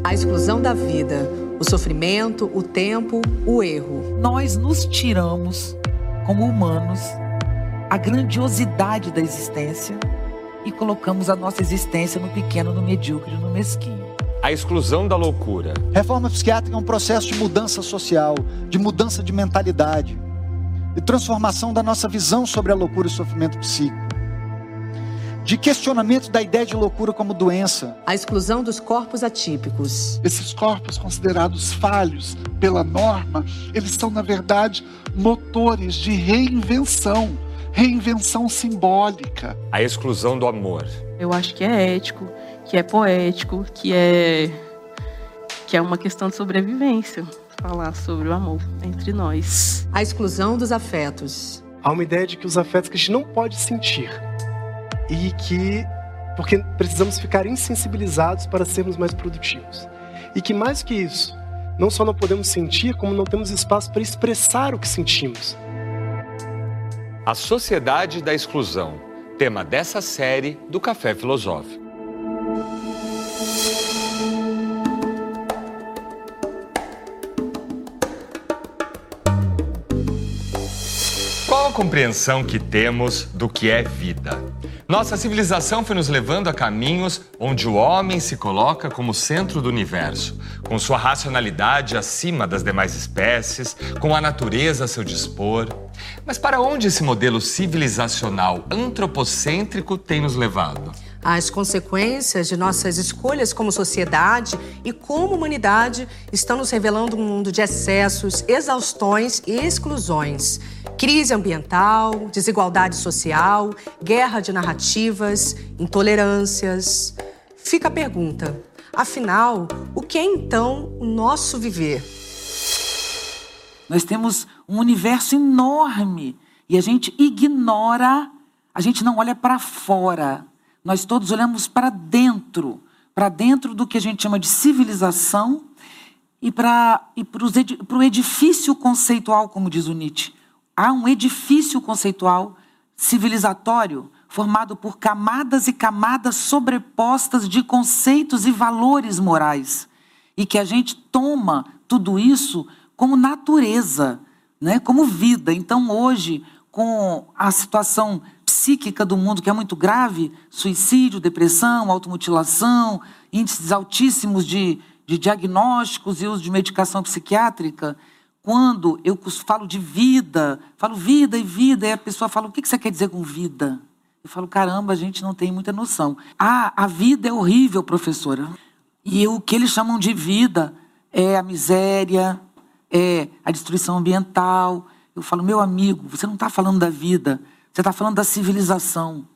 A exclusão da vida, o sofrimento, o tempo, o erro. Nós nos tiramos, como humanos, a grandiosidade da existência e colocamos a nossa existência no pequeno, no medíocre, no mesquinho. A exclusão da loucura. Reforma psiquiátrica é um processo de mudança social, de mudança de mentalidade, de transformação da nossa visão sobre a loucura e o sofrimento psíquico, de questionamento da ideia de loucura como doença. A exclusão dos corpos atípicos. Esses corpos considerados falhos pela norma, eles são, na verdade, motores de reinvenção simbólica. A exclusão do amor. Eu acho que é ético, que é poético, que é uma questão de sobrevivência, falar sobre o amor entre nós. A exclusão dos afetos. Há uma ideia de que os afetos que a gente não pode sentir e que, porque precisamos ficar insensibilizados para sermos mais produtivos. E que mais que isso, não só não podemos sentir, como não temos espaço para expressar o que sentimos. A sociedade da exclusão, tema dessa série do Café Filosófico. Qual a compreensão que temos do que é vida? Nossa civilização foi nos levando a caminhos onde o homem se coloca como centro do universo, com sua racionalidade acima das demais espécies, com a natureza a seu dispor. Mas para onde esse modelo civilizacional antropocêntrico tem nos levado? As consequências de nossas escolhas como sociedade e como humanidade estão nos revelando um mundo de excessos, exaustões e exclusões. Crise ambiental, desigualdade social, guerra de narrativas, intolerâncias. Fica a pergunta, afinal, o que é então o nosso viver? Nós temos um universo enorme e a gente ignora, a gente não olha para fora. Nós todos olhamos para dentro do que a gente chama de civilização e para o edifício conceitual, como diz o Nietzsche. Há um edifício conceitual civilizatório formado por camadas e camadas sobrepostas de conceitos e valores morais. E que a gente toma tudo isso como natureza, né? Como vida. Então, hoje, com a situação psíquica do mundo, que é muito grave, suicídio, depressão, automutilação, índices altíssimos de diagnósticos e uso de medicação psiquiátrica, quando eu falo de vida, falo vida, e a pessoa fala, o que você quer dizer com vida? Eu falo, caramba, a gente não tem muita noção. A vida é horrível, professora. E o que eles chamam de vida é a miséria, é a destruição ambiental. Eu falo, meu amigo, você não está falando da vida, você está falando da civilização.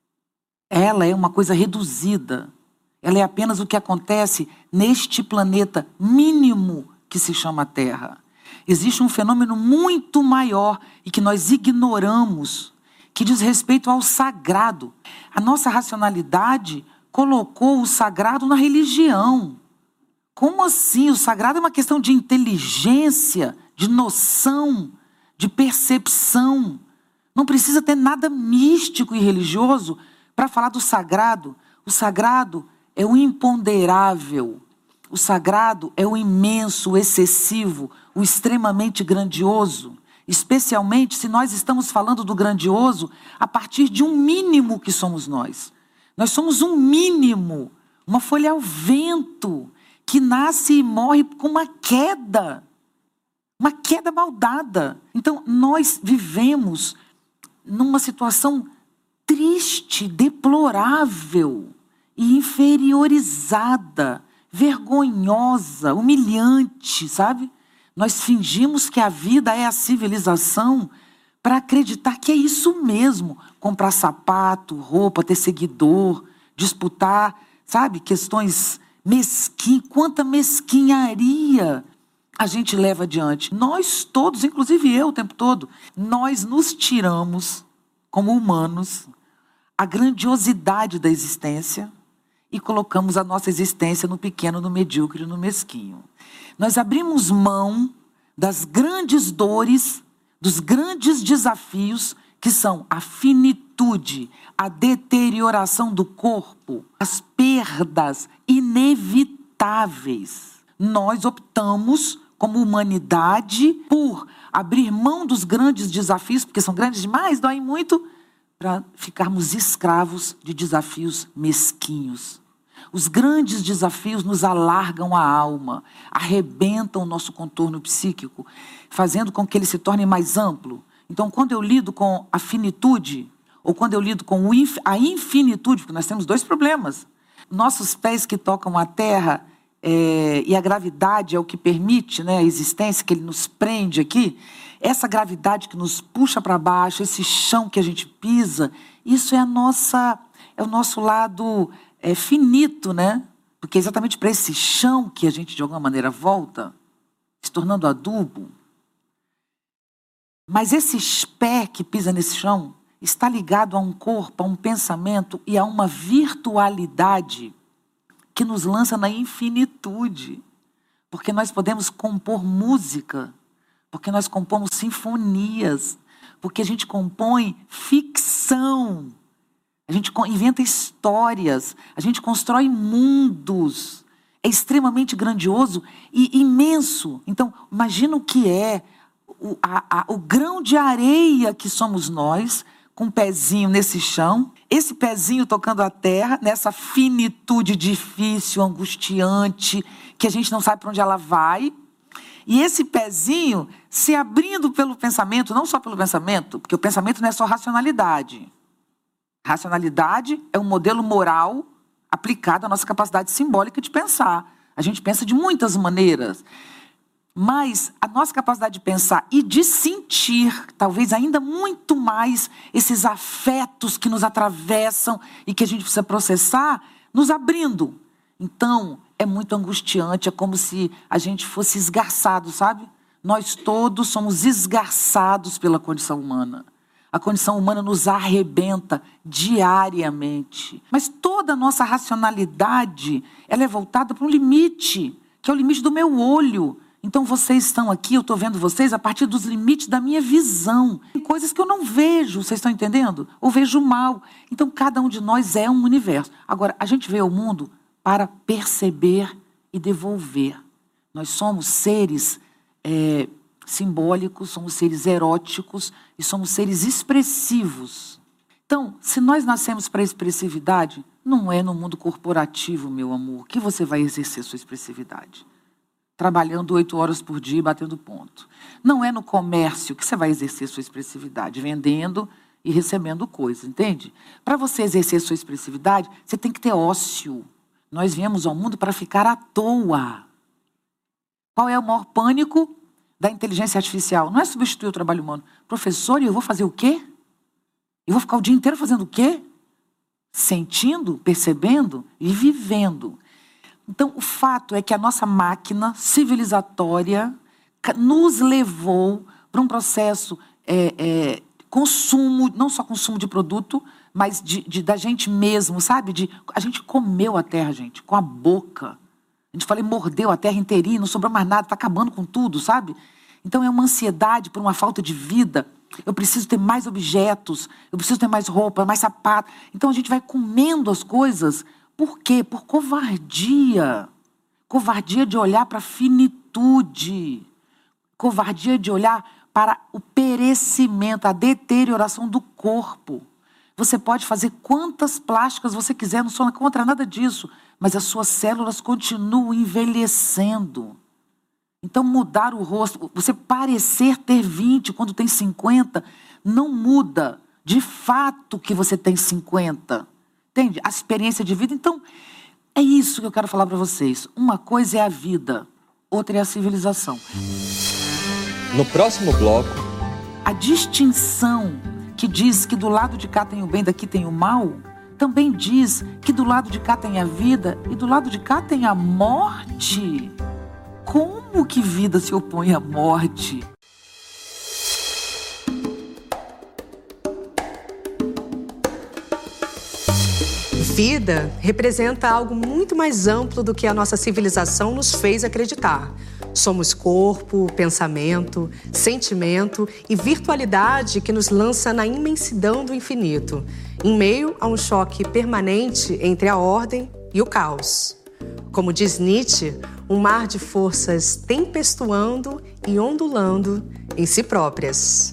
Ela é uma coisa reduzida. Ela é apenas o que acontece neste planeta mínimo que se chama Terra. Existe um fenômeno muito maior e que nós ignoramos, que diz respeito ao sagrado. A nossa racionalidade colocou o sagrado na religião. Como assim? O sagrado é uma questão de inteligência, de noção, de percepção. Não precisa ter nada místico e religioso para falar do sagrado. O sagrado é o imponderável. O sagrado é o imenso, o excessivo, o extremamente grandioso. Especialmente se nós estamos falando do grandioso a partir de um mínimo que somos nós. Nós somos um mínimo, uma folha ao vento, que nasce e morre com uma queda maldada. Então, nós vivemos numa situação triste, deplorável e inferiorizada, vergonhosa, humilhante, sabe? Nós fingimos que a vida é a civilização para acreditar que é isso mesmo. Comprar sapato, roupa, ter seguidor, disputar, sabe? Questões mesquinhas. Quanta mesquinharia a gente leva adiante. Nós todos, inclusive eu o tempo todo, nós nos tiramos, como humanos, a grandiosidade da existência e colocamos a nossa existência no pequeno, no medíocre, no mesquinho. Nós abrimos mão das grandes dores, dos grandes desafios, que são a finitude, a deterioração do corpo, as perdas inevitáveis inevitáveis. Nós optamos, como humanidade, por abrir mão dos grandes desafios, porque são grandes demais, doem muito, para ficarmos escravos de desafios mesquinhos. Os grandes desafios nos alargam a alma, arrebentam o nosso contorno psíquico, fazendo com que ele se torne mais amplo. Então, quando eu lido com a finitude, ou quando eu lido com a infinitude, porque nós temos dois problemas. Nossos pés que tocam a terra, e a gravidade é o que permite, né, a existência, que ele nos prende aqui. Essa gravidade que nos puxa para baixo, esse chão que a gente pisa, isso é o nosso lado finito, né? Porque é exatamente para esse chão que a gente, de alguma maneira, volta, se tornando adubo. Mas esse pé que pisa nesse chão está ligado a um corpo, a um pensamento e a uma virtualidade que nos lança na infinitude. Porque nós podemos compor música, porque nós compomos sinfonias, porque a gente compõe ficção, a gente inventa histórias, a gente constrói mundos. É extremamente grandioso e imenso. Então, imagina o que é o grão de areia que somos nós, com um pezinho nesse chão, esse pezinho tocando a terra, nessa finitude difícil, angustiante, que a gente não sabe para onde ela vai, e esse pezinho se abrindo pelo pensamento, não só pelo pensamento, porque o pensamento não é só racionalidade. Racionalidade é um modelo moral aplicado à nossa capacidade simbólica de pensar. A gente pensa de muitas maneiras. Mas a nossa capacidade de pensar e de sentir, talvez ainda muito mais, esses afetos que nos atravessam e que a gente precisa processar, nos abrindo. Então, é muito angustiante, é como se a gente fosse esgarçado, sabe? Nós todos somos esgarçados pela condição humana. A condição humana nos arrebenta diariamente. Mas toda a nossa racionalidade, ela é voltada para um limite, que é o limite do meu olho. Então vocês estão aqui, eu estou vendo vocês a partir dos limites da minha visão. Tem coisas que eu não vejo, vocês estão entendendo? Ou vejo mal. Então cada um de nós é um universo. Agora, a gente vê o mundo para perceber e devolver. Nós somos seres simbólicos, somos seres eróticos e somos seres expressivos. Então, se nós nascemos para a expressividade, não é no mundo corporativo, meu amor, que você vai exercer sua expressividade. Trabalhando 8 horas por dia, batendo ponto. Não é no comércio que você vai exercer sua expressividade, vendendo e recebendo coisas, entende? Para você exercer sua expressividade, você tem que ter ócio. Nós viemos ao mundo para ficar à toa. Qual é o maior pânico da inteligência artificial? Não é substituir o trabalho humano. Professor, e eu vou fazer o quê? Eu vou ficar o dia inteiro fazendo o quê? Sentindo, percebendo e vivendo. Então, o fato é que a nossa máquina civilizatória nos levou para um processo consumo, não só consumo de produto, mas da gente mesmo, sabe? A gente comeu a terra, gente, com a boca. A gente mordeu a terra inteirinha, não sobrou mais nada, está acabando com tudo, sabe? Então, é uma ansiedade por uma falta de vida. Eu preciso ter mais objetos, eu preciso ter mais roupa, mais sapato. Então, a gente vai comendo as coisas. Por quê? Por covardia. Covardia de olhar para a finitude. Covardia de olhar para o perecimento, a deterioração do corpo. Você pode fazer quantas plásticas você quiser, não sou contra nada disso, mas as suas células continuam envelhecendo. Então, mudar o rosto, você parecer ter 20 quando tem 50, não muda de fato que você tem 50. Entende? A experiência de vida. Então, é isso que eu quero falar para vocês. Uma coisa é a vida, outra é a civilização. No próximo bloco, a distinção que diz que do lado de cá tem o bem, daqui tem o mal, também diz que do lado de cá tem a vida e do lado de cá tem a morte. Como que vida se opõe à morte? Vida representa algo muito mais amplo do que a nossa civilização nos fez acreditar. Somos corpo, pensamento, sentimento e virtualidade que nos lança na imensidão do infinito, em meio a um choque permanente entre a ordem e o caos. Como diz Nietzsche, um mar de forças tempestuando e ondulando em si próprias.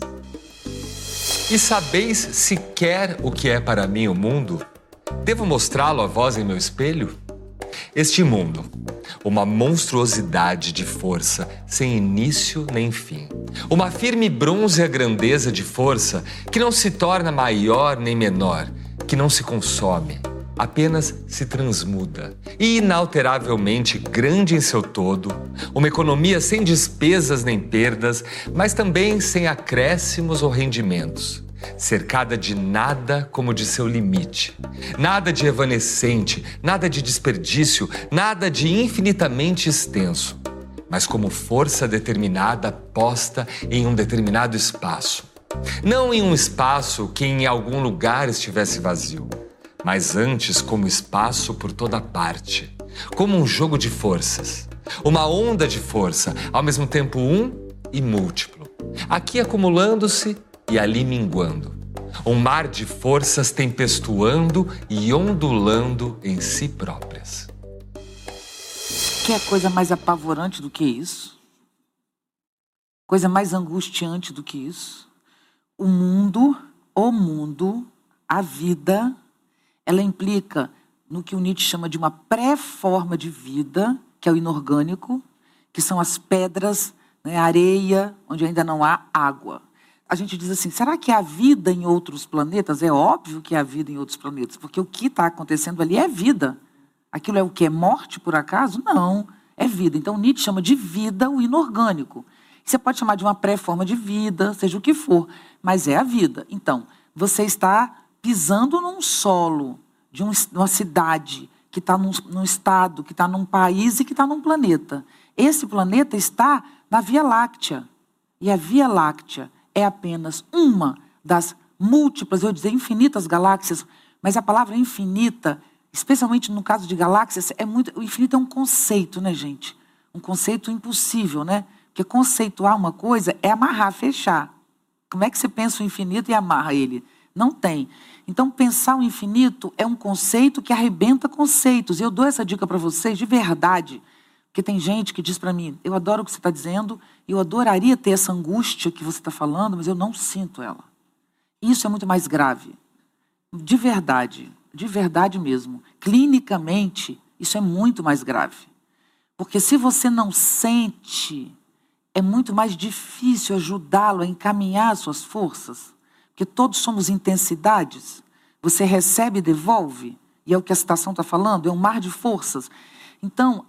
E sabeis sequer o que é para mim o mundo? Devo mostrá-lo a vós em meu espelho? Este mundo, uma monstruosidade de força, sem início nem fim. Uma firme brônzea grandeza de força que não se torna maior nem menor, que não se consome, apenas se transmuda. E inalteravelmente grande em seu todo, uma economia sem despesas nem perdas, mas também sem acréscimos ou rendimentos. Cercada de nada como de seu limite. Nada de evanescente, nada de desperdício, nada de infinitamente extenso, mas como força determinada posta em um determinado espaço. Não em um espaço que em algum lugar estivesse vazio, mas antes como espaço por toda parte, como um jogo de forças, uma onda de força, ao mesmo tempo um e múltiplo, aqui acumulando-se e ali minguando. Um mar de forças tempestuando e ondulando em si próprias. Quer coisa mais apavorante do que isso? Coisa mais angustiante do que isso? O mundo, a vida, ela implica no que o Nietzsche chama de uma pré-forma de vida, que é o inorgânico, que são as pedras, né, a areia, onde ainda não há água. A gente diz assim, será que há vida em outros planetas? É óbvio que há vida em outros planetas, porque o que está acontecendo ali é vida. Aquilo é o que? É morte, por acaso? Não, é vida. Então, Nietzsche chama de vida o inorgânico. Você pode chamar de uma pré-forma de vida, seja o que for, mas é a vida. Então, você está pisando num solo de uma cidade que está num estado, que está num país e que está num planeta. Esse planeta está na Via Láctea. E a Via Láctea é apenas uma das múltiplas, eu ia dizer infinitas galáxias, mas a palavra infinita, especialmente no caso de galáxias, o infinito é um conceito, né, gente? Um conceito impossível, né? Porque conceituar uma coisa é amarrar, fechar. Como é que você pensa o infinito e amarra ele? Não tem. Então, pensar o infinito é um conceito que arrebenta conceitos. Eu dou essa dica para vocês de verdade. Porque tem gente que diz para mim, eu adoro o que você está dizendo, eu adoraria ter essa angústia que você está falando, mas eu não sinto ela. Isso é muito mais grave. De verdade mesmo. Clinicamente, isso é muito mais grave. Porque se você não sente, é muito mais difícil ajudá-lo a encaminhar as suas forças. Porque todos somos intensidades. Você recebe e devolve, e é o que a citação está falando, é um mar de forças. Então,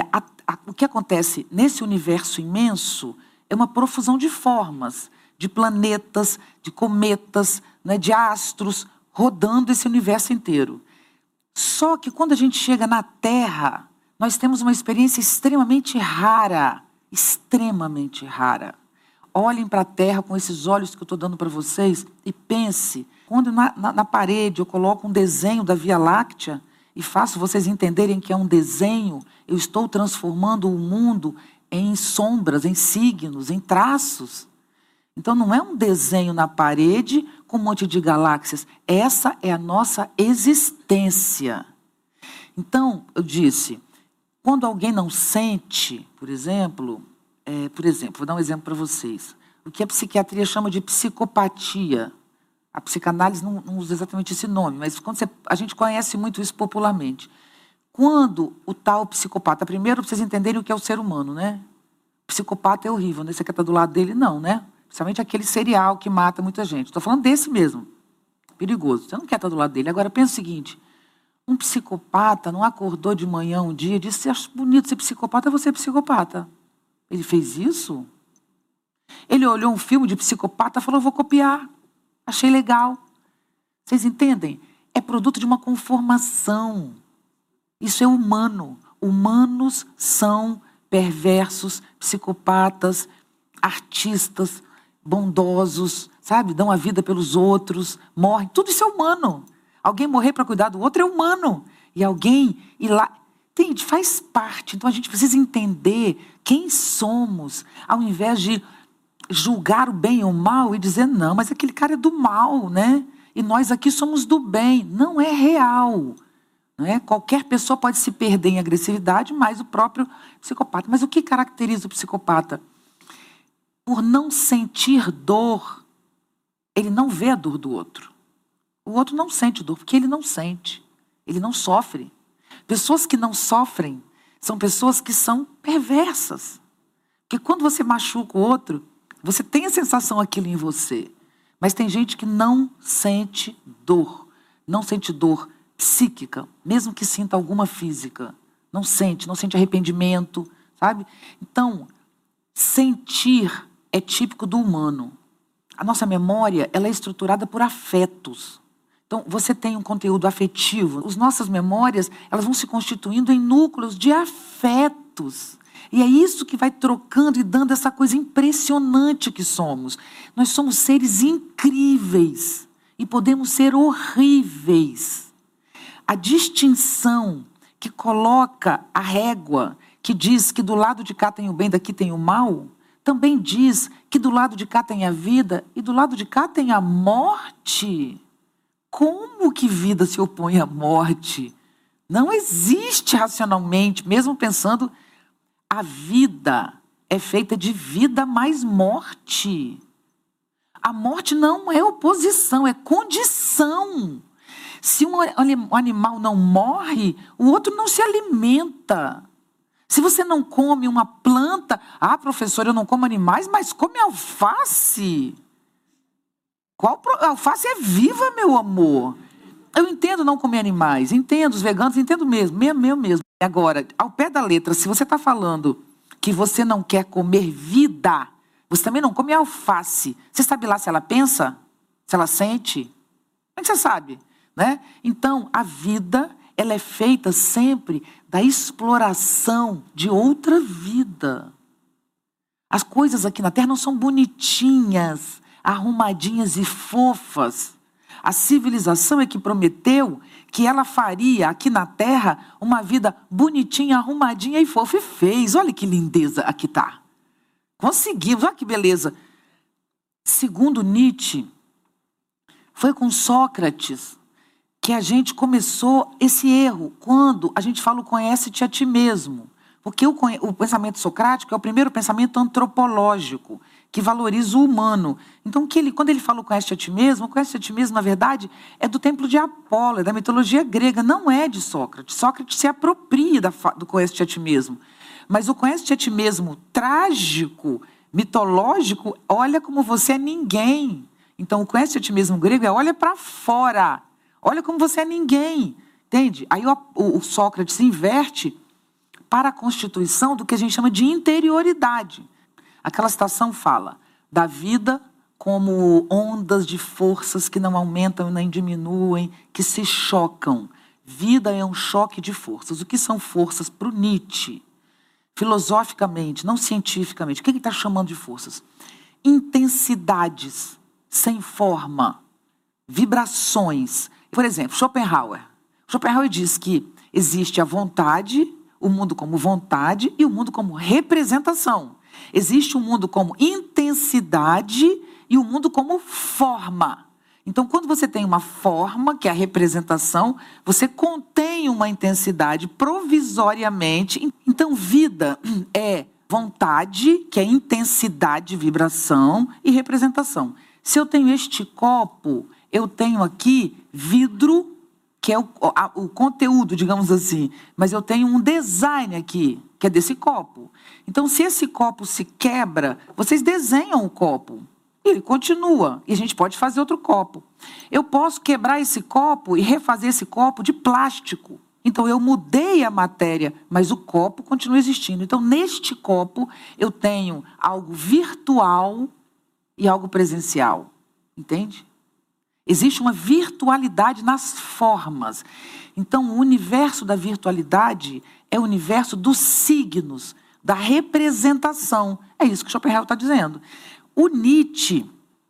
o que acontece nesse universo imenso é uma profusão de formas, de planetas, de cometas, né, de astros, rodando esse universo inteiro. Só que quando a gente chega na Terra, nós temos uma experiência extremamente rara. Extremamente rara. Olhem para a Terra com esses olhos que eu estou dando para vocês e pense, quando na parede eu coloco um desenho da Via Láctea, e faço vocês entenderem que é um desenho, eu estou transformando o mundo em sombras, em signos, em traços. Então não é um desenho na parede com um monte de galáxias. Essa é a nossa existência. Então, eu disse, quando alguém não sente, por exemplo, vou dar um exemplo para vocês. O que a psiquiatria chama de psicopatia. A psicanálise não usa exatamente esse nome, mas a gente conhece muito isso popularmente. Quando o tal psicopata, primeiro, para vocês entenderem o que é o ser humano, né? O psicopata é horrível, né? Você quer estar do lado dele? Não, né? Principalmente aquele serial que mata muita gente. Estou falando desse mesmo. Perigoso. Você não quer estar do lado dele. Agora, pensa o seguinte. Um psicopata não acordou de manhã um dia e disse, acho bonito ser psicopata, você é psicopata. Ele fez isso? Ele olhou um filme de psicopata e falou, vou copiar. Achei legal. Vocês entendem? É produto de uma conformação. Isso é humano. Humanos são perversos, psicopatas, artistas, bondosos, sabe? Dão a vida pelos outros, morrem. Tudo isso é humano. Alguém morrer para cuidar do outro é humano. E alguém ir lá... Entende? Faz parte. Então a gente precisa entender quem somos, ao invés de julgar o bem ou o mal e dizer, não, mas aquele cara é do mal, né? E nós aqui somos do bem. Não é real. Não é? Qualquer pessoa pode se perder em agressividade, mas o próprio psicopata. Mas o que caracteriza o psicopata? Por não sentir dor, ele não vê a dor do outro. O outro não sente dor, porque ele não sente. Ele não sofre. Pessoas que não sofrem são pessoas que são perversas. Porque quando você machuca o outro, você tem a sensação aquilo em você. Mas tem gente que não sente dor. Não sente dor psíquica, mesmo que sinta alguma física. Não sente arrependimento, sabe? Então, sentir é típico do humano. A nossa memória, ela é estruturada por afetos. Então, você tem um conteúdo afetivo. As nossas memórias, elas vão se constituindo em núcleos de afetos. E é isso que vai trocando e dando essa coisa impressionante que somos. Nós somos seres incríveis e podemos ser horríveis. A distinção que coloca a régua, que diz que do lado de cá tem o bem, daqui tem o mal, também diz que do lado de cá tem a vida e do lado de cá tem a morte. Como que vida se opõe à morte? Não existe racionalmente, mesmo pensando, a vida é feita de vida mais morte. A morte não é oposição, é condição. Se um animal não morre, o outro não se alimenta. Se você não come uma planta, professor, eu não como animais, mas come alface. Alface é viva, meu amor. Eu entendo não comer animais, entendo os veganos, entendo mesmo. Agora, ao pé da letra, se você está falando que você não quer comer vida, você também não come alface. Você sabe lá se ela pensa? Se ela sente? Como é que você sabe? Né? Então, a vida, ela é feita sempre da exploração de outra vida. As coisas aqui na Terra não são bonitinhas, arrumadinhas e fofas. A civilização é que prometeu que ela faria aqui na Terra uma vida bonitinha, arrumadinha e fofa. E fez. Olha que lindeza aqui está. Conseguimos, olha que beleza. Segundo Nietzsche, foi com Sócrates que a gente começou esse erro. Quando a gente fala conhece-te a ti mesmo. Porque o pensamento socrático é o primeiro pensamento antropológico, que valoriza o humano. Então, quando ele fala conhece-te a ti mesmo, na verdade, é do templo de Apolo, é da mitologia grega, não é de Sócrates. Sócrates se apropria do conhece-te a ti mesmo. Mas o conhece-te a ti mesmo trágico, mitológico, olha como você é ninguém. Então, o conhece-te a ti mesmo grego é olha para fora. Olha como você é ninguém. Entende? Aí o Sócrates se inverte para a constituição do que a gente chama de interioridade. Aquela citação fala da vida como ondas de forças que não aumentam nem diminuem, que se chocam. Vida é um choque de forças. O que são forças para o Nietzsche? Filosoficamente, não cientificamente. O que ele está chamando de forças? Intensidades sem forma, vibrações. Por exemplo, Schopenhauer. Schopenhauer diz que existe a vontade, o mundo como vontade e o mundo como representação. Existe um mundo como intensidade e o mundo como forma. Então, quando você tem uma forma, que é a representação, você contém uma intensidade provisoriamente. Então, vida é vontade, que é intensidade, vibração e representação. Se eu tenho este copo, eu tenho aqui vidro, que é o conteúdo, digamos assim. Mas eu tenho um design aqui, que é desse copo. Então, se esse copo se quebra, vocês desenham o copo. Ele continua. E a gente pode fazer outro copo. Eu posso quebrar esse copo e refazer esse copo de plástico. Então, eu mudei a matéria, mas o copo continua existindo. Então, neste copo, eu tenho algo virtual e algo presencial. Entende? Existe uma virtualidade nas formas. Então, o universo da virtualidade é o universo dos signos, da representação. É isso que Schopenhauer está dizendo. O Nietzsche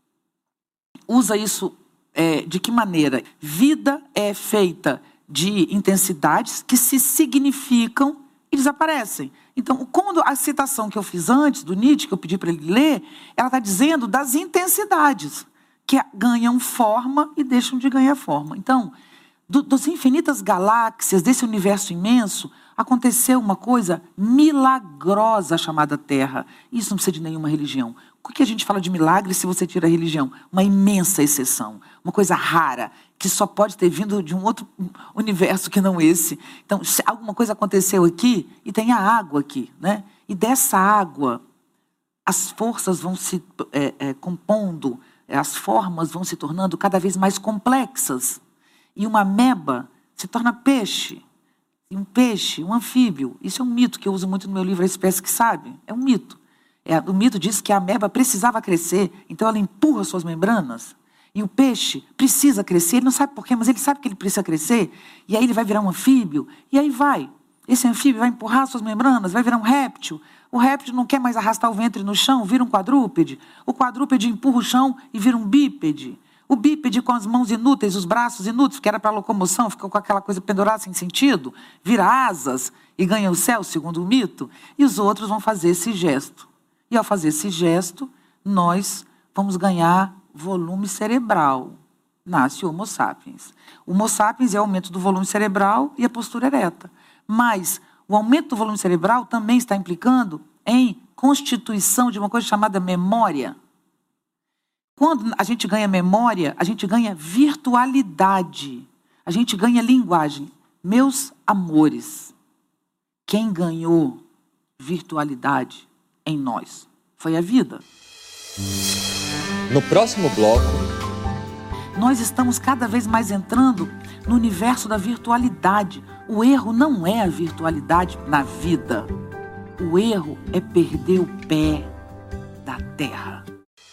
usa isso de que maneira? Vida é feita de intensidades que se significam e desaparecem. Então, quando a citação que eu fiz antes, do Nietzsche, que eu pedi para ele ler, ela está dizendo das intensidades, que ganham forma e deixam de ganhar forma. Então, das infinitas galáxias, desse universo imenso, aconteceu uma coisa milagrosa chamada Terra. Isso não precisa de nenhuma religião. Por que a gente fala de milagre se você tira a religião? Uma imensa exceção, uma coisa rara, que só pode ter vindo de um outro universo que não esse. Então, se alguma coisa aconteceu aqui, e tem a água aqui, né? E dessa água, as forças vão se compondo, as formas vão se tornando cada vez mais complexas. E uma ameba se torna peixe. E um peixe, um anfíbio. Isso é um mito que eu uso muito no meu livro A Espécie que Sabe. É um mito. O mito diz que a ameba precisava crescer, então ela empurra suas membranas. E o peixe precisa crescer, ele não sabe por quê, mas ele sabe que ele precisa crescer. E aí ele vai virar um anfíbio, e aí vai. Esse anfíbio vai empurrar suas membranas, vai virar um réptil. O réptil não quer mais arrastar o ventre no chão, vira um quadrúpede. O quadrúpede empurra o chão e vira um bípede. O bípede com as mãos inúteis, os braços inúteis, que era para locomoção, ficou com aquela coisa pendurada sem sentido, vira asas e ganha o céu, segundo o mito. E os outros vão fazer esse gesto. E ao fazer esse gesto, nós vamos ganhar volume cerebral. Nasce o Homo sapiens. O Homo sapiens é o aumento do volume cerebral e a postura ereta. Mas o aumento do volume cerebral também está implicando em constituição de uma coisa chamada memória. Quando a gente ganha memória, a gente ganha virtualidade. A gente ganha linguagem. Meus amores, quem ganhou virtualidade em nós foi a vida. No próximo bloco, nós estamos cada vez mais entrando no universo da virtualidade. O erro não é a virtualidade na vida. O erro é perder o pé da terra.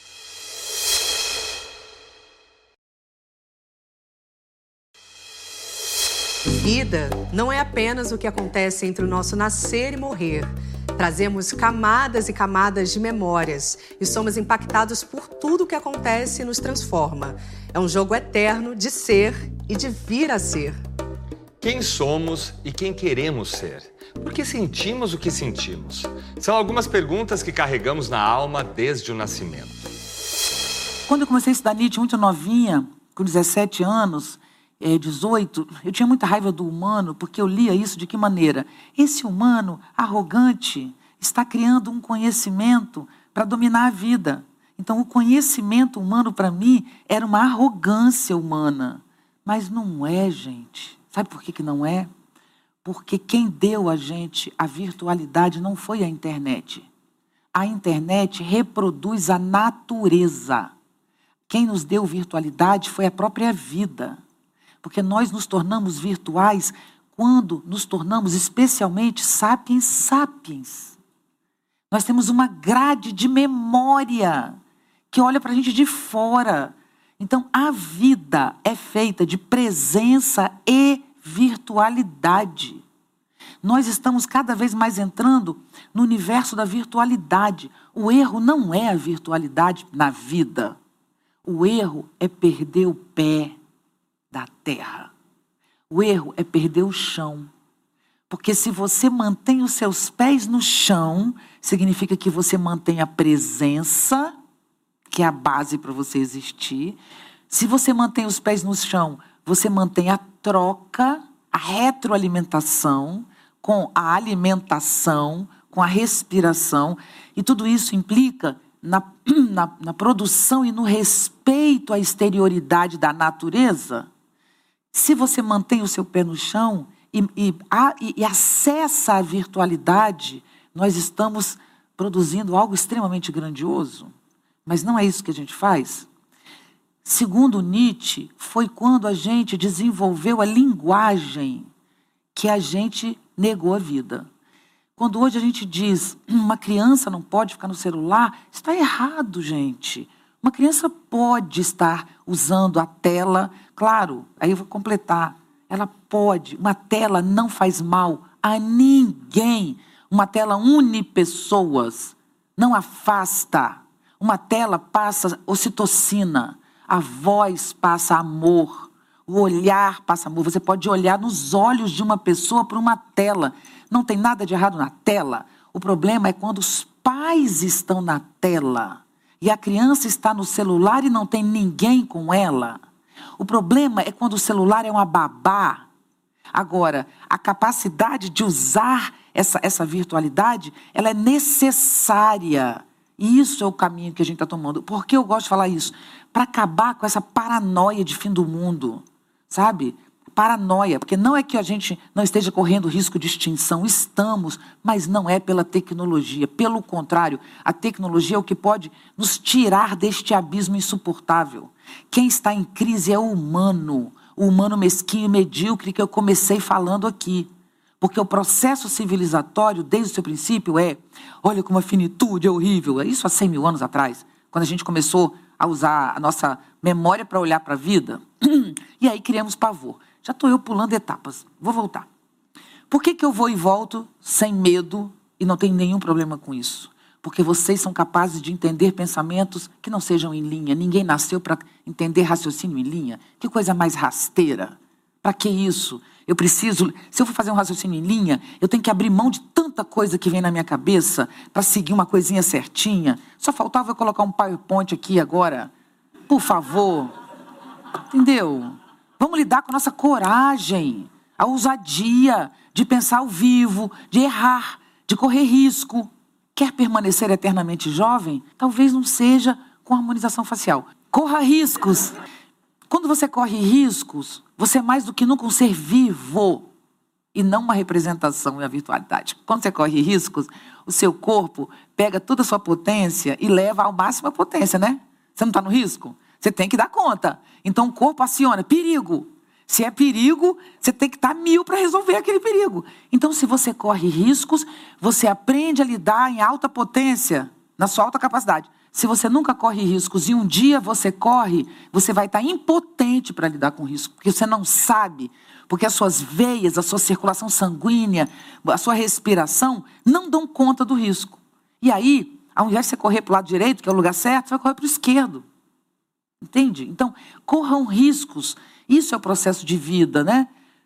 Vida não é apenas o que acontece entre o nosso nascer e morrer. Trazemos camadas e camadas de memórias e somos impactados por tudo o que acontece e nos transforma. É um jogo eterno de ser e de vir a ser. quem somos e quem queremos ser? Por que sentimos o que sentimos? São algumas perguntas que carregamos na alma desde o nascimento. Quando eu comecei a estudar Nietzsche muito novinha, com 17 anos, 18, eu tinha muita raiva do humano, porque eu lia isso de que maneira? Esse humano arrogante está criando um conhecimento para dominar a vida. Então, o conhecimento humano, para mim, era uma arrogância humana. Mas não é, gente. Sabe por que não é? Porque quem deu a gente a virtualidade não foi a internet. A internet reproduz a natureza. Quem nos deu virtualidade foi a própria vida. Porque nós nos tornamos virtuais quando nos tornamos especialmente sapiens sapiens. Nós temos uma grade de memória que olha para a gente de fora. Então, a vida é feita de presença e virtualidade. Nós estamos cada vez mais entrando no universo da virtualidade. O erro não é a virtualidade na vida. O erro é perder o pé da terra. O erro é perder o chão. Porque se você mantém os seus pés no chão, significa que você mantém a presença, que é a base para você existir. Se você mantém os pés no chão, você mantém a troca, a retroalimentação com a alimentação, com a respiração. E tudo isso implica na produção e no respeito à exterioridade da natureza. Se você mantém o seu pé no chão e acessa a virtualidade, nós estamos produzindo algo extremamente grandioso. Mas não é isso que a gente faz. Segundo Nietzsche, foi quando a gente desenvolveu a linguagem que a gente negou a vida. Quando hoje a gente diz, uma criança não pode ficar no celular, está errado, gente. Uma criança pode estar usando a tela, claro, aí eu vou completar. Ela pode, uma tela não faz mal a ninguém. Uma tela une pessoas, não afasta. Uma tela passa ocitocina, a voz passa amor, o olhar passa amor. Você pode olhar nos olhos de uma pessoa por uma tela. Não tem nada de errado na tela. O problema é quando os pais estão na tela e a criança está no celular e não tem ninguém com ela. O problema é quando o celular é uma babá. Agora, a capacidade de usar essa virtualidade, ela é necessária. E isso é o caminho que a gente está tomando. Por que eu gosto de falar isso? Para acabar com essa paranoia de fim do mundo, sabe? Paranoia, porque não é que a gente não esteja correndo risco de extinção, estamos, mas não é pela tecnologia. Pelo contrário, a tecnologia é o que pode nos tirar deste abismo insuportável. Quem está em crise é o humano mesquinho e medíocre que eu comecei falando aqui. Porque o processo civilizatório, desde o seu princípio, olha como a finitude é horrível. Isso há 100 mil anos atrás, quando a gente começou a usar a nossa memória para olhar para a vida. E aí criamos pavor. Já estou eu pulando etapas. Vou voltar. Por que eu vou e volto sem medo e não tenho nenhum problema com isso? Porque vocês são capazes de entender pensamentos que não sejam em linha. Ninguém nasceu para entender raciocínio em linha. Que coisa mais rasteira. Para que isso? Eu preciso, se eu for fazer um raciocínio em linha, eu tenho que abrir mão de tanta coisa que vem na minha cabeça para seguir uma coisinha certinha. Só faltava eu colocar um PowerPoint aqui agora. Por favor. Entendeu? Vamos lidar com a nossa coragem, a ousadia de pensar ao vivo, de errar, de correr risco. Quer permanecer eternamente jovem? Talvez não seja com harmonização facial. Corra riscos. Quando você corre riscos, você é mais do que nunca um ser vivo e não uma representação da virtualidade. Quando você corre riscos, o seu corpo pega toda a sua potência e leva ao máximo a potência, né? Você não está no risco? Você tem que dar conta. Então o corpo aciona, perigo. Se é perigo, você tem que estar 1000 para resolver aquele perigo. Então se você corre riscos, você aprende a lidar em alta potência, na sua alta capacidade. Se você nunca corre riscos e um dia você corre, você vai estar impotente para lidar com risco, porque você não sabe, porque as suas veias, a sua circulação sanguínea, a sua respiração não dão conta do risco. E aí, ao invés de você correr para o lado direito, que é o lugar certo, você vai correr para o esquerdo. Entende? Então, corram riscos. Isso é o processo de vida, né?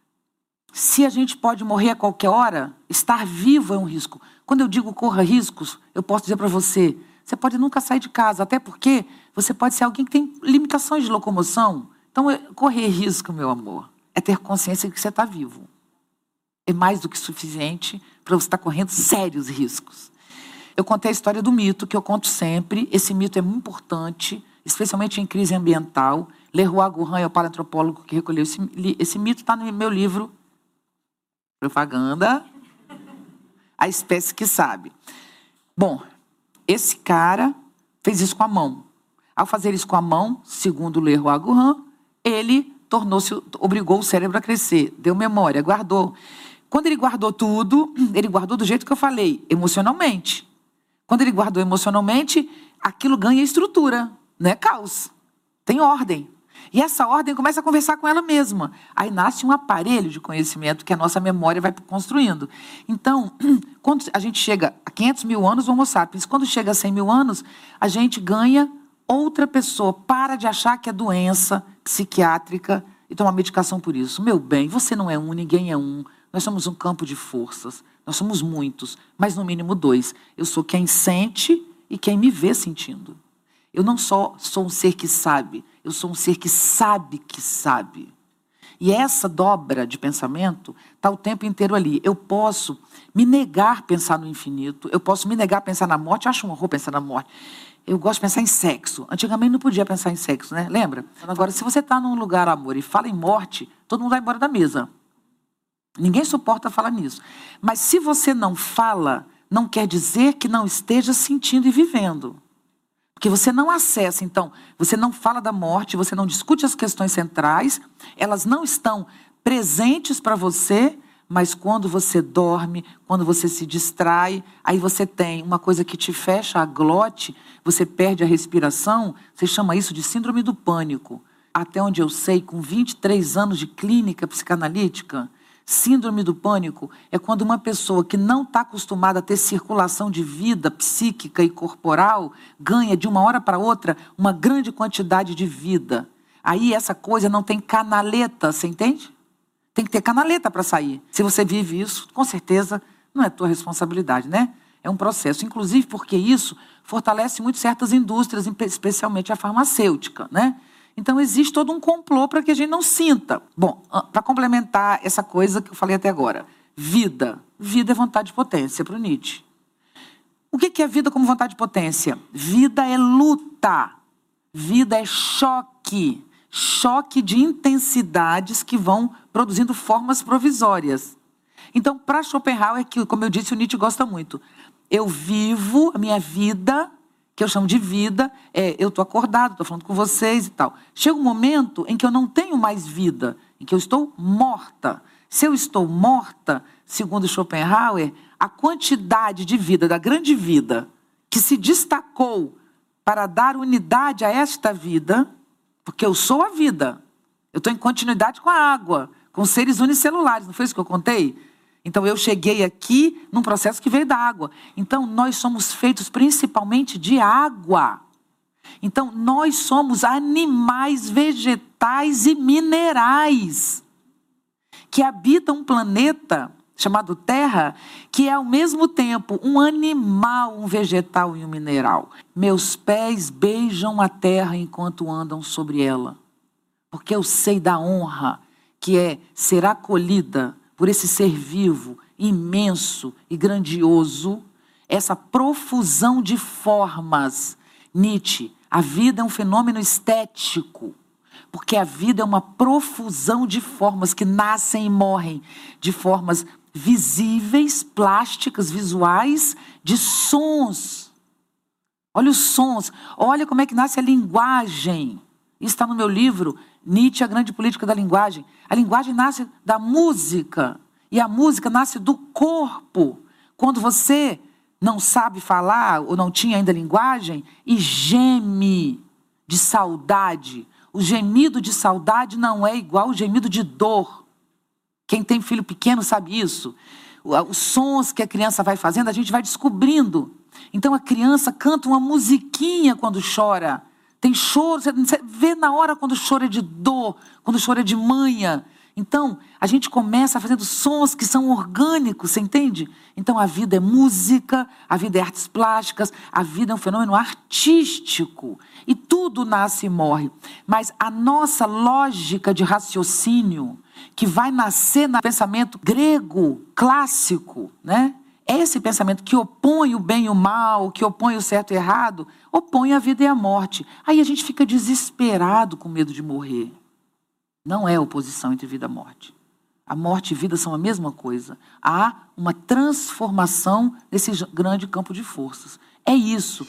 Se a gente pode morrer a qualquer hora, estar vivo é um risco. Quando eu digo corra riscos, eu posso dizer para você, você pode nunca sair de casa, até porque você pode ser alguém que tem limitações de locomoção. Então, correr risco, meu amor, é ter consciência de que você está vivo. É mais do que suficiente para você estar correndo sérios riscos. Eu contei a história do mito, que eu conto sempre. Esse mito é muito importante, especialmente em crise ambiental. Leroy Gourhan é o paleoantropólogo que recolheu esse mito, está no meu livro, Propaganda, A Espécie que Sabe. Bom, esse cara fez isso com a mão. Ao fazer isso com a mão, segundo Leroy Gourhan, ele obrigou o cérebro a crescer, deu memória, guardou. Quando ele guardou tudo, ele guardou do jeito que eu falei, emocionalmente. Quando ele guardou emocionalmente, aquilo ganha estrutura, não é caos, tem ordem. E essa ordem começa a conversar com ela mesma. Aí nasce um aparelho de conhecimento que a nossa memória vai construindo. Então, quando a gente chega a 500 mil anos, o Homo sapiens, quando chega a 100 mil anos, a gente ganha outra pessoa. Para de achar que é doença psiquiátrica e tomar medicação por isso. Meu bem, você não é um, ninguém é um. Nós somos um campo de forças. Nós somos muitos, mas no mínimo 2. Eu sou quem sente e quem me vê sentindo. Eu não só sou um ser que sabe, eu sou um ser que sabe que sabe. E essa dobra de pensamento está o tempo inteiro ali. Eu posso me negar a pensar no infinito, eu posso me negar a pensar na morte, eu acho um horror pensar na morte. Eu gosto de pensar em sexo. Antigamente não podia pensar em sexo, né? Lembra? Agora, se você está num lugar, amor, e fala em morte, todo mundo vai embora da mesa. Ninguém suporta falar nisso. Mas se você não fala, não quer dizer que não esteja sentindo e vivendo. Porque você não acessa, então, você não fala da morte, você não discute as questões centrais, elas não estão presentes para você, mas quando você dorme, quando você se distrai, aí você tem uma coisa que te fecha a glote, você perde a respiração, você chama isso de síndrome do pânico. Até onde eu sei, com 23 anos de clínica psicanalítica, síndrome do pânico é quando uma pessoa que não está acostumada a ter circulação de vida psíquica e corporal ganha de uma hora para outra uma grande quantidade de vida. Aí essa coisa não tem canaleta, você entende? Tem que ter canaleta para sair. Se você vive isso, com certeza não é tua responsabilidade, né? É um processo, inclusive porque isso fortalece muito certas indústrias, especialmente a farmacêutica, né? Então, existe todo um complô para que a gente não sinta. Bom, para complementar essa coisa que eu falei até agora. Vida. Vida é vontade de potência para o Nietzsche. O que é vida como vontade de potência? Vida é luta. Vida é choque. Choque de intensidades que vão produzindo formas provisórias. Então, para Schopenhauer, que, como eu disse, o Nietzsche gosta muito. Eu vivo a minha vida, que eu chamo de vida, eu estou acordado, estou falando com vocês e tal. Chega um momento em que eu não tenho mais vida, em que eu estou morta. Se eu estou morta, segundo Schopenhauer, a quantidade de vida, da grande vida, que se destacou para dar unidade a esta vida, porque eu sou a vida, eu estou em continuidade com a água, com seres unicelulares, não foi isso que eu contei? Então, eu cheguei aqui num processo que veio da água. Então, nós somos feitos principalmente de água. Então, nós somos animais, vegetais e minerais que habitam um planeta chamado Terra, que é ao mesmo tempo um animal, um vegetal e um mineral. Meus pés beijam a terra enquanto andam sobre ela, porque eu sei da honra que é ser acolhida por esse ser vivo, imenso e grandioso, essa profusão de formas. Nietzsche, a vida é um fenômeno estético, porque a vida é uma profusão de formas que nascem e morrem, de formas visíveis, plásticas, visuais, de sons. Olha os sons, olha como é que nasce a linguagem. Isso está no meu livro, Nietzsche, a grande política da linguagem. A linguagem nasce da música, e a música nasce do corpo. Quando você não sabe falar, ou não tinha ainda linguagem, e geme de saudade. O gemido de saudade não é igual ao gemido de dor. Quem tem filho pequeno sabe isso. Os sons que a criança vai fazendo, a gente vai descobrindo. Então a criança canta uma musiquinha quando chora. Tem choro, você vê na hora quando o choro é de dor, quando o choro é de manha. Então, a gente começa fazendo sons que são orgânicos, você entende? Então, a vida é música, a vida é artes plásticas, a vida é um fenômeno artístico. E tudo nasce e morre. Mas a nossa lógica de raciocínio, que vai nascer no pensamento grego, clássico, né? Esse pensamento que opõe o bem e o mal, que opõe o certo e o errado, opõe a vida e a morte. Aí a gente fica desesperado com medo de morrer. Não é oposição entre vida e morte. A morte e vida são a mesma coisa. Há uma transformação nesse grande campo de forças. É isso.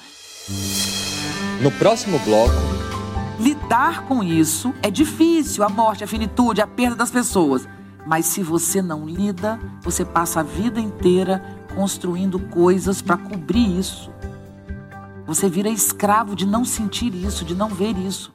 No próximo bloco... Lidar com isso é difícil. A morte, a finitude, a perda das pessoas. Mas se você não lida, você passa a vida inteira construindo coisas para cobrir isso. Você vira escravo de não sentir isso, de não ver isso.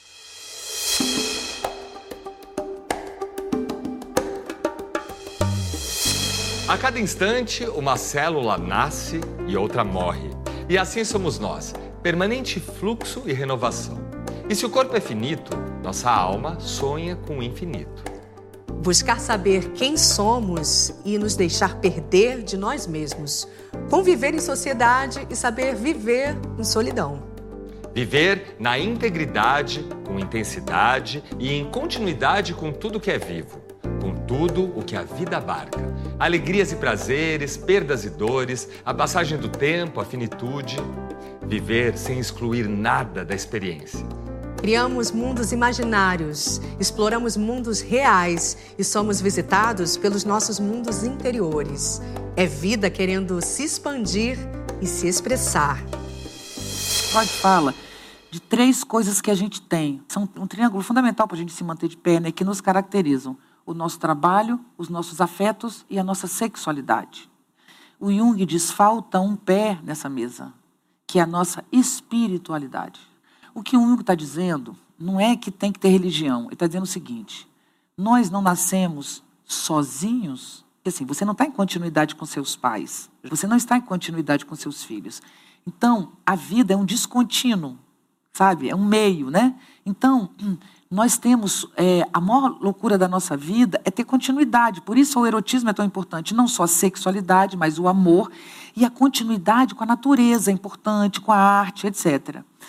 A cada instante, uma célula nasce e outra morre. E assim somos nós, permanente fluxo e renovação. E se o corpo é finito, nossa alma sonha com o infinito. Buscar saber quem somos e nos deixar perder de nós mesmos. Conviver em sociedade e saber viver em solidão. Viver na integridade, com intensidade e em continuidade com tudo que é vivo. Com tudo o que a vida abarca. Alegrias e prazeres, perdas e dores, a passagem do tempo, a finitude. Viver sem excluir nada da experiência. Criamos mundos imaginários, exploramos mundos reais e somos visitados pelos nossos mundos interiores. É vida querendo se expandir e se expressar. Freud fala de 3 coisas que a gente tem. São um triângulo fundamental para a gente se manter de pé, né, que nos caracterizam. O nosso trabalho, os nossos afetos e a nossa sexualidade. O Jung diz, falta um pé nessa mesa, que é a nossa espiritualidade. O que o Jung está dizendo não é que tem que ter religião. Ele está dizendo o seguinte, nós não nascemos sozinhos. Assim, você não está em continuidade com seus pais. Você não está em continuidade com seus filhos. Então, a vida é um descontínuo, sabe? É um meio, né? Então, nós temos, a maior loucura da nossa vida é ter continuidade. Por isso o erotismo é tão importante. Não só a sexualidade, mas o amor. E a continuidade com a natureza é importante, com a arte, etc.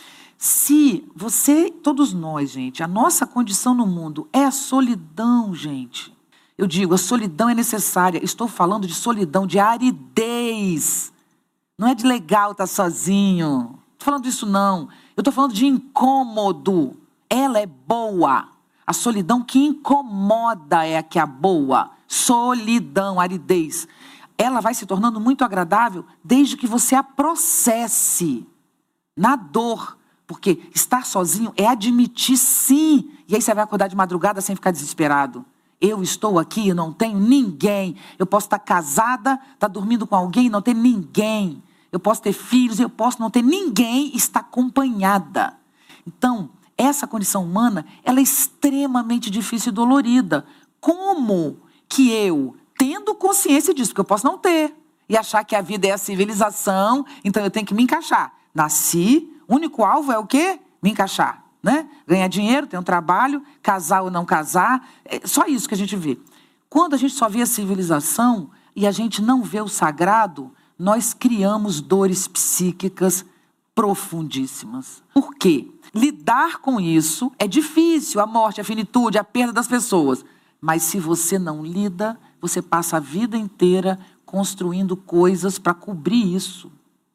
Se você, todos nós, gente, a nossa condição no mundo é a solidão, gente. Eu digo, a solidão é necessária. Estou falando de solidão, de aridez. Não é de legal estar sozinho. Não estou falando disso, não. Eu estou falando de incômodo. Ela é boa. A solidão que incomoda é a que é boa. Solidão, aridez. Ela vai se tornando muito agradável desde que você a processe na dor. Porque estar sozinho é admitir sim. E aí você vai acordar de madrugada sem ficar desesperado. Eu estou aqui e não tenho ninguém. Eu posso estar casada, estar dormindo com alguém e não ter ninguém. Eu posso ter filhos, eu posso não ter ninguém e estar acompanhada. Então, essa condição humana, ela é extremamente difícil e dolorida. Como que eu, tendo consciência disso, porque eu posso não ter, e achar que a vida é a civilização, então eu tenho que me encaixar. Nasci, o único alvo é o quê? Me encaixar, né? Ganhar dinheiro, ter um trabalho, casar ou não casar, é só isso que a gente vê. Quando a gente só vê a civilização e a gente não vê o sagrado, nós criamos dores psíquicas profundíssimas. Por quê? Lidar com isso é difícil, a morte, a finitude, a perda das pessoas. Mas se você não lida, você passa a vida inteira construindo coisas para cobrir isso.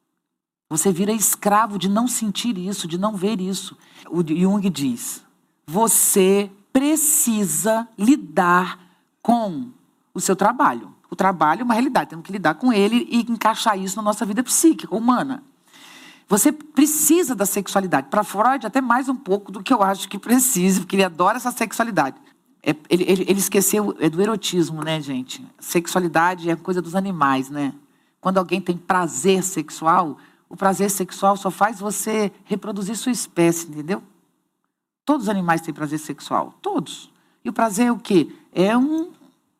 Você vira escravo de não sentir isso, de não ver isso. O Jung diz, você precisa lidar com o seu trabalho. O trabalho é uma realidade, temos que lidar com ele e encaixar isso na nossa vida psíquica, humana. Você precisa da sexualidade. Para Freud, até mais um pouco do que eu acho que precisa, porque ele adora essa sexualidade. Ele esqueceu do erotismo, né, gente? Sexualidade é coisa dos animais, né? Quando alguém tem prazer sexual, o prazer sexual só faz você reproduzir sua espécie, entendeu? Todos os animais têm prazer sexual, todos. E o prazer é o quê? É um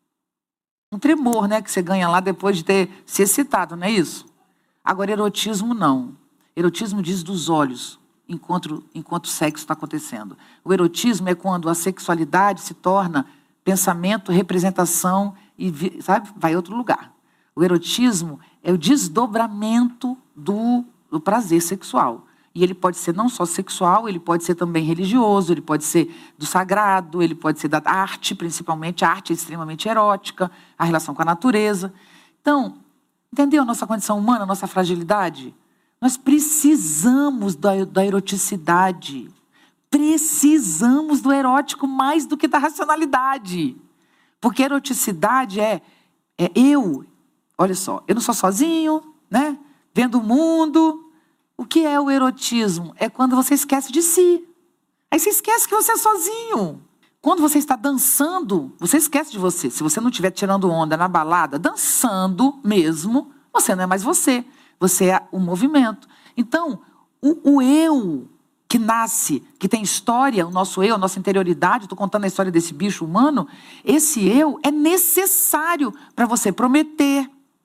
tremor, né, que você ganha lá depois de ter se excitado, não é isso? Agora, erotismo não. Erotismo diz dos olhos, enquanto o sexo está acontecendo. O erotismo é quando a sexualidade se torna pensamento, representação e, sabe, vai a outro lugar. O erotismo é o desdobramento do prazer sexual. E ele pode ser não só sexual, ele pode ser também religioso, ele pode ser do sagrado, ele pode ser da arte, principalmente. A arte é extremamente erótica, a relação com a natureza. Então, entendeu a nossa condição humana, a nossa fragilidade? Nós precisamos da eroticidade. Precisamos do erótico mais do que da racionalidade. Porque a eroticidade é eu. Olha só, eu não sou sozinho, né? Vendo o mundo. O que é o erotismo? É quando você esquece de si. Aí você esquece que você é sozinho. Quando você está dançando, você esquece de você. Se você não estiver tirando onda na balada, dançando mesmo, você não é mais você. Você é o movimento. Então, o eu que nasce, que tem história, o nosso eu, a nossa interioridade, estou contando a história desse bicho humano, esse eu é necessário para você prometer.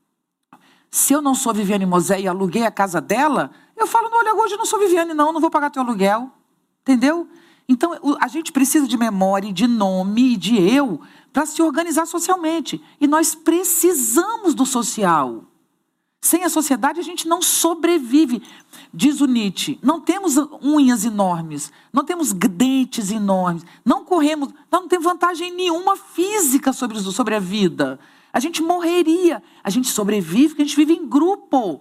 Se eu não sou Viviane Mosé e aluguei a casa dela, eu falo, não, olha, hoje eu não sou Viviane não vou pagar teu aluguel. Entendeu? Então, a gente precisa de memória, de nome e de eu para se organizar socialmente. E nós precisamos do social. Sem a sociedade, a gente não sobrevive. Diz o Nietzsche, não temos unhas enormes, não temos dentes enormes, não temos vantagem nenhuma física sobre a vida. A gente morreria. A gente sobrevive porque a gente vive em grupo.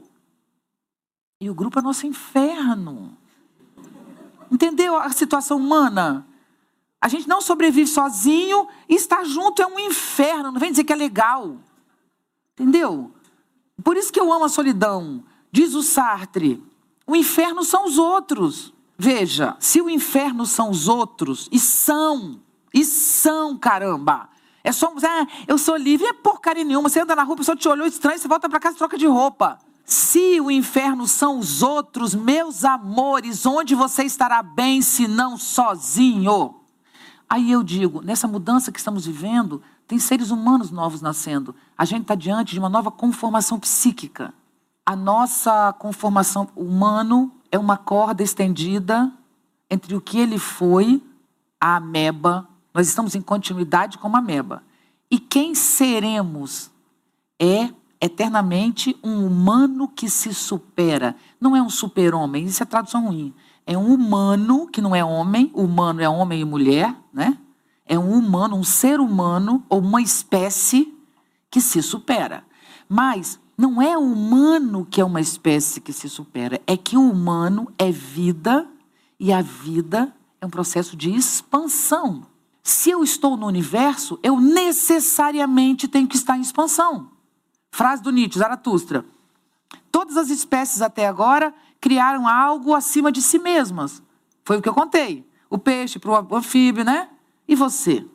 E o grupo é nosso inferno. Entendeu a situação humana? A gente não sobrevive sozinho e estar junto é um inferno. Não vem dizer que é legal. Entendeu? Por isso que eu amo a solidão. Diz o Sartre, o inferno são os outros. Veja, se o inferno são os outros, e são, caramba. É só, eu sou livre, é porcaria nenhuma. Você anda na rua, a pessoa te olhou estranho, você volta para casa e troca de roupa. Se o inferno são os outros, meus amores, onde você estará bem se não sozinho? Aí eu digo, nessa mudança que estamos vivendo, tem seres humanos novos nascendo. A gente está diante de uma nova conformação psíquica. A nossa conformação humana é uma corda estendida entre o que ele foi, a ameba. Nós estamos em continuidade com uma ameba. E quem seremos é eternamente um humano que se supera. Não é um super-homem, isso é tradução ruim. É um humano, que não é homem, humano é homem e mulher, né? É um humano, um ser humano, ou uma espécie que se supera. Mas não é o humano que é uma espécie que se supera, é que o humano é vida e a vida é um processo de expansão. Se eu estou no universo, eu necessariamente tenho que estar em expansão. Frase do Nietzsche, Zaratustra. Todas as espécies até agora criaram algo acima de si mesmas. Foi o que eu contei. O peixe para o anfíbio, né? E você?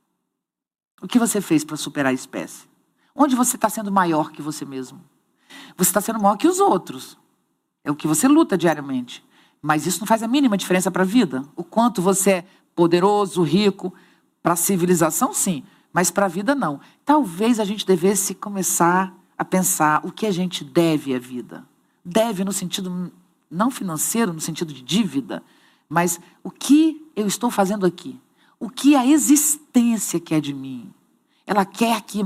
O que você fez para superar a espécie? Onde você está sendo maior que você mesmo? Você está sendo maior que os outros. É o que você luta diariamente. Mas isso não faz a mínima diferença para a vida. O quanto você é poderoso, rico. Para a civilização, sim. Mas para a vida, não. Talvez a gente devesse começar a pensar o que a gente deve à vida. Deve no sentido não financeiro, no sentido de dívida. Mas o que eu estou fazendo aqui? O que a existência quer de mim? Ela quer que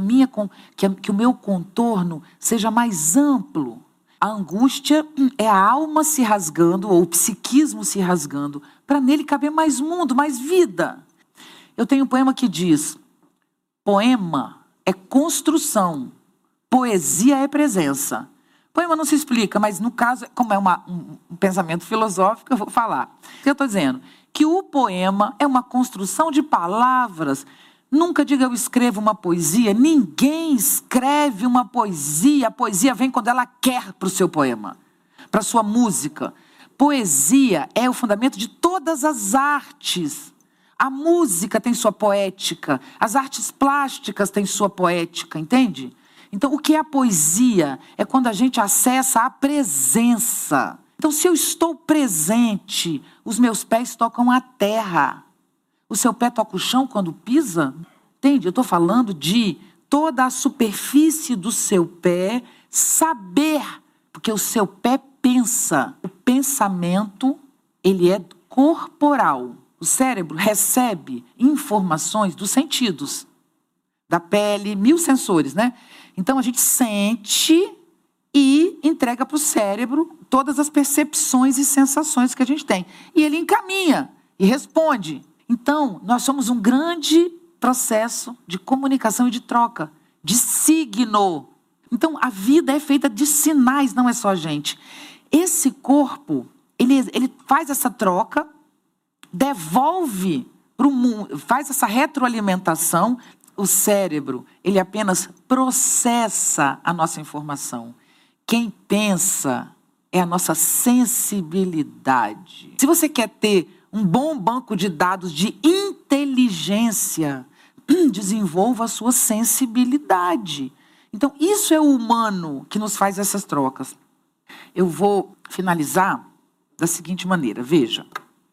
o meu contorno seja mais amplo. A angústia é a alma se rasgando, ou o psiquismo se rasgando, para nele caber mais mundo, mais vida. Eu tenho um poema que diz, poema é construção, poesia é presença. Poema não se explica, mas no caso, como é um pensamento filosófico, eu vou falar. O que eu estou dizendo? Que o poema é uma construção de palavras. Nunca diga eu escrevo uma poesia. Ninguém escreve uma poesia. A poesia vem quando ela quer para o seu poema, para a sua música. Poesia é o fundamento de todas as artes. A música tem sua poética. As artes plásticas têm sua poética, entende? Então, o que é a poesia? É quando a gente acessa a presença. Então, se eu estou presente, os meus pés tocam a terra. O seu pé toca o chão quando pisa? Entende? Eu estou falando de toda a superfície do seu pé saber, porque o seu pé pensa. O pensamento, ele é corporal. O cérebro recebe informações dos sentidos, da pele, 1000 sensores, né? Então, a gente sente e entrega para o cérebro todas as percepções e sensações que a gente tem. E ele encaminha e responde. Então, nós somos um grande processo de comunicação e de troca, de signo. Então, a vida é feita de sinais, não é só a gente. Esse corpo, ele faz essa troca, devolve para o mundo, faz essa retroalimentação. O cérebro, ele apenas processa a nossa informação. Quem pensa é a nossa sensibilidade. Se você quer ter um bom banco de dados de inteligência, desenvolva a sua sensibilidade. Então, isso é o humano que nos faz essas trocas. Eu vou finalizar da seguinte maneira, veja.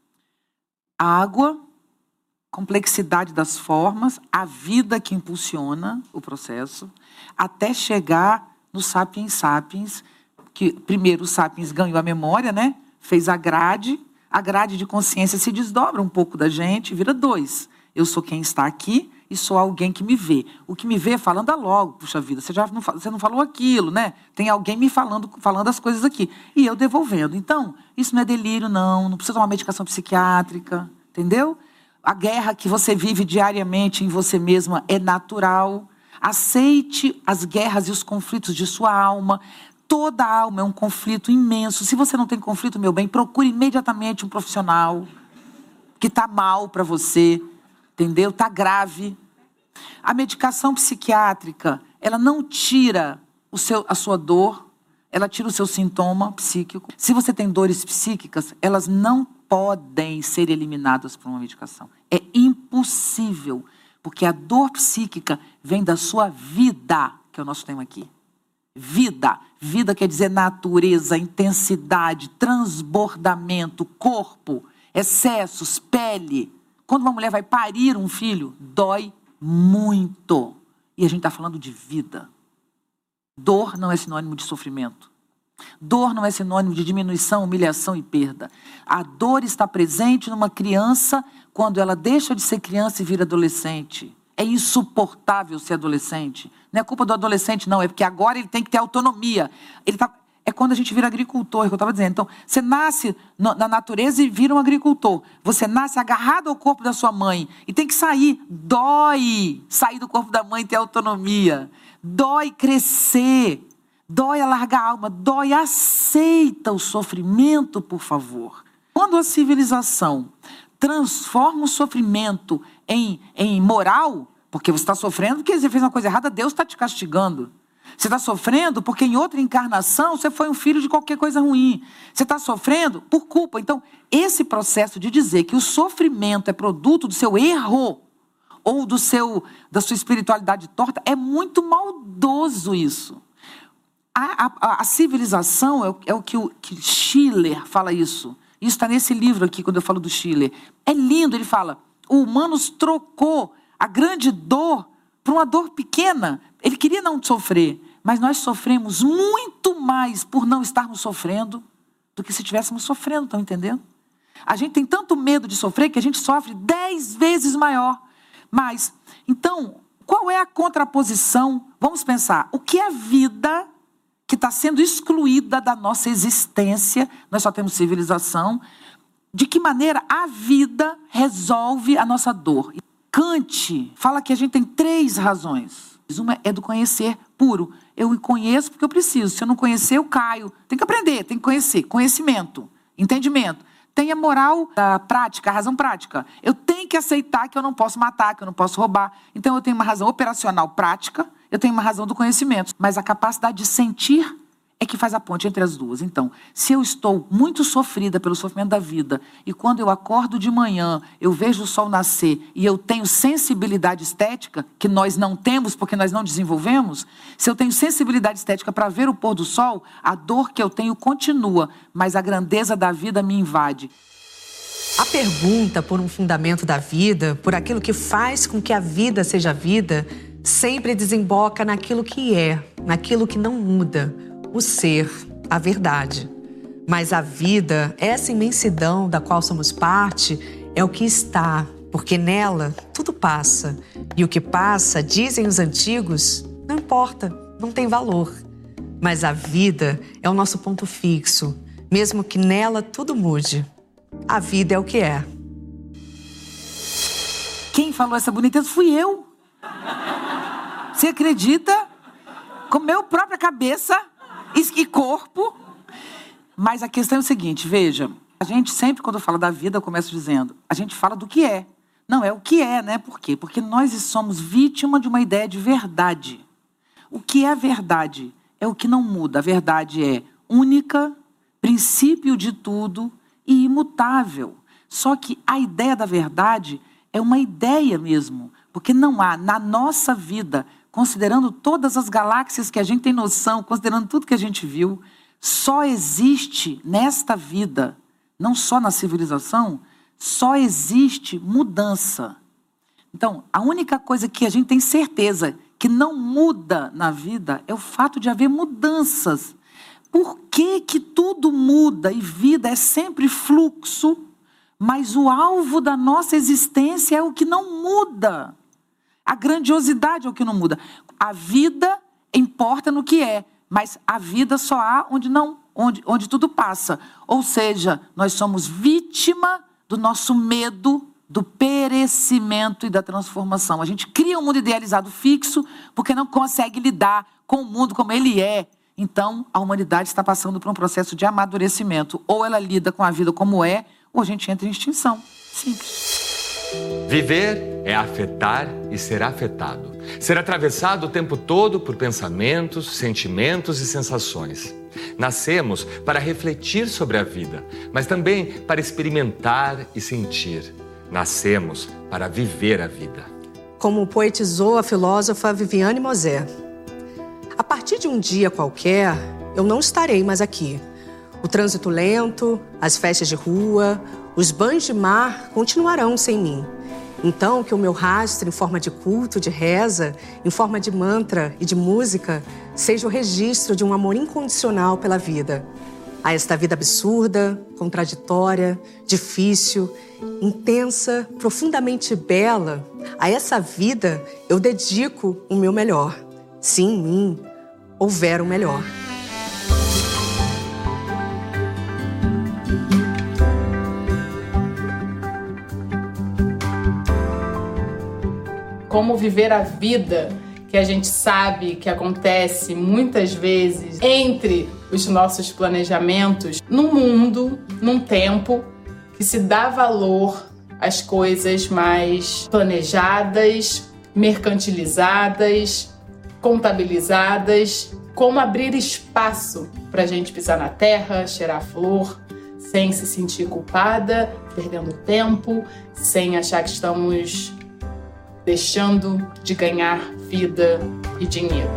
A água, complexidade das formas, a vida que impulsiona o processo, até chegar no Sapiens Sapiens, que primeiro o Sapiens ganhou a memória, né? Fez a grade de consciência se desdobra um pouco da gente, vira 2. Eu sou quem está aqui e sou alguém que me vê. O que me vê falando logo, puxa vida, você não falou aquilo, né? Tem alguém me falando as coisas aqui. E eu devolvendo. Então, isso não é delírio, não precisa tomar medicação psiquiátrica, entendeu? A guerra que você vive diariamente em você mesma é natural. Aceite as guerras e os conflitos de sua alma. Toda alma é um conflito imenso. Se você não tem conflito, meu bem, procure imediatamente um profissional que está mal para você, entendeu? Está grave. A medicação psiquiátrica, ela não tira a sua dor, ela tira o seu sintoma psíquico. Se você tem dores psíquicas, elas não podem ser eliminadas por uma medicação. É impossível, porque a dor psíquica vem da sua vida, que é o nosso tema aqui. Vida. Vida quer dizer natureza, intensidade, transbordamento, corpo, excessos, pele. Quando uma mulher vai parir um filho, dói muito. E a gente está falando de vida. Dor não é sinônimo de sofrimento. Dor não é sinônimo de diminuição, humilhação e perda. A dor está presente numa criança quando ela deixa de ser criança e vira adolescente. É insuportável ser adolescente. Não é culpa do adolescente, não. É porque agora ele tem que ter autonomia. é quando a gente vira agricultor, é o que eu estava dizendo. Então, você nasce na natureza e vira um agricultor. Você nasce agarrado ao corpo da sua mãe e tem que sair. Dói sair do corpo da mãe e ter autonomia. Dói crescer. Dói alargar a alma. Dói, aceita o sofrimento, por favor. Quando a civilização transforma o sofrimento em moral, porque você está sofrendo porque você fez uma coisa errada, Deus está te castigando. Você está sofrendo porque em outra encarnação você foi um filho de qualquer coisa ruim. Você está sofrendo por culpa. Então, esse processo de dizer que o sofrimento é produto do seu erro ou da sua espiritualidade torta, é muito maldoso isso. A civilização é o que Schiller fala isso. Isso está nesse livro aqui, quando eu falo do Schiller. É lindo, ele fala, o humano trocou a grande dor por uma dor pequena. Ele queria não sofrer, mas nós sofremos muito mais por não estarmos sofrendo do que se estivéssemos sofrendo, estão entendendo? A gente tem tanto medo de sofrer que a gente sofre 10 vezes maior. Mas, então, qual é a contraposição? Vamos pensar, o que é a vida que está sendo excluída da nossa existência? Nós só temos civilização. De que maneira a vida resolve a nossa dor? Kant fala que a gente tem 3 razões. Uma é do conhecer puro. Eu conheço porque eu preciso. Se eu não conhecer, eu caio. Tem que aprender, tem que conhecer. Conhecimento, entendimento. Tem a moral da prática, a razão prática. Eu tenho que aceitar que eu não posso matar, que eu não posso roubar. Então eu tenho uma razão operacional prática, eu tenho uma razão do conhecimento. Mas a capacidade de sentir é que faz a ponte entre as duas. Então, se eu estou muito sofrida pelo sofrimento da vida, e quando eu acordo de manhã, eu vejo o sol nascer, e eu tenho sensibilidade estética, que nós não temos porque nós não desenvolvemos, se eu tenho sensibilidade estética para ver o pôr do sol, a dor que eu tenho continua, mas a grandeza da vida me invade. A pergunta por um fundamento da vida, por aquilo que faz com que a vida seja vida, sempre desemboca naquilo que é, naquilo que não muda. O ser, a verdade. Mas a vida, essa imensidão da qual somos parte, é o que está, porque nela tudo passa. E o que passa, dizem os antigos, não importa, não tem valor. Mas a vida é o nosso ponto fixo, mesmo que nela tudo mude. A vida é o que é. Quem falou essa boniteza fui eu. Você acredita? Com minha própria cabeça e corpo. Mas a questão é o seguinte, veja, a gente sempre, quando fala da vida, eu começo dizendo, a gente fala do que é. Não, é o que é, né? Por quê? Porque nós somos vítima de uma ideia de verdade. O que é a verdade? É o que não muda. A verdade é única, princípio de tudo e imutável. Só que a ideia da verdade é uma ideia mesmo, porque não há na nossa vida, considerando todas as galáxias que a gente tem noção, considerando tudo que a gente viu, só existe nesta vida, não só na civilização, só existe mudança. Então, a única coisa que a gente tem certeza que não muda na vida é o fato de haver mudanças. Por que que tudo muda e vida é sempre fluxo, mas o alvo da nossa existência é o que não muda? A grandiosidade é o que não muda. A vida importa no que é, mas a vida só há onde tudo passa. Ou seja, nós somos vítima do nosso medo do perecimento e da transformação. A gente cria um mundo idealizado fixo porque não consegue lidar com o mundo como ele é. Então, a humanidade está passando por um processo de amadurecimento. Ou ela lida com a vida como é, ou a gente entra em extinção. Simples. Viver é afetar e ser afetado. Ser atravessado o tempo todo por pensamentos, sentimentos e sensações. Nascemos para refletir sobre a vida, mas também para experimentar e sentir. Nascemos para viver a vida. Como poetizou a filósofa Viviane Mosé. A partir de um dia qualquer, eu não estarei mais aqui. O trânsito lento, as festas de rua, os banhos de mar continuarão sem mim. Então, que o meu rastro em forma de culto, de reza, em forma de mantra e de música, seja o registro de um amor incondicional pela vida. A esta vida absurda, contraditória, difícil, intensa, profundamente bela, a essa vida eu dedico o meu melhor. Se em mim houver o melhor. como viver a vida que a gente sabe que acontece muitas vezes entre os nossos planejamentos, num mundo, num tempo que se dá valor às coisas mais planejadas, mercantilizadas, contabilizadas, como abrir espaço para a gente pisar na terra, cheirar a flor, sem se sentir culpada, perdendo tempo, sem achar que estamos deixando de ganhar vida e dinheiro.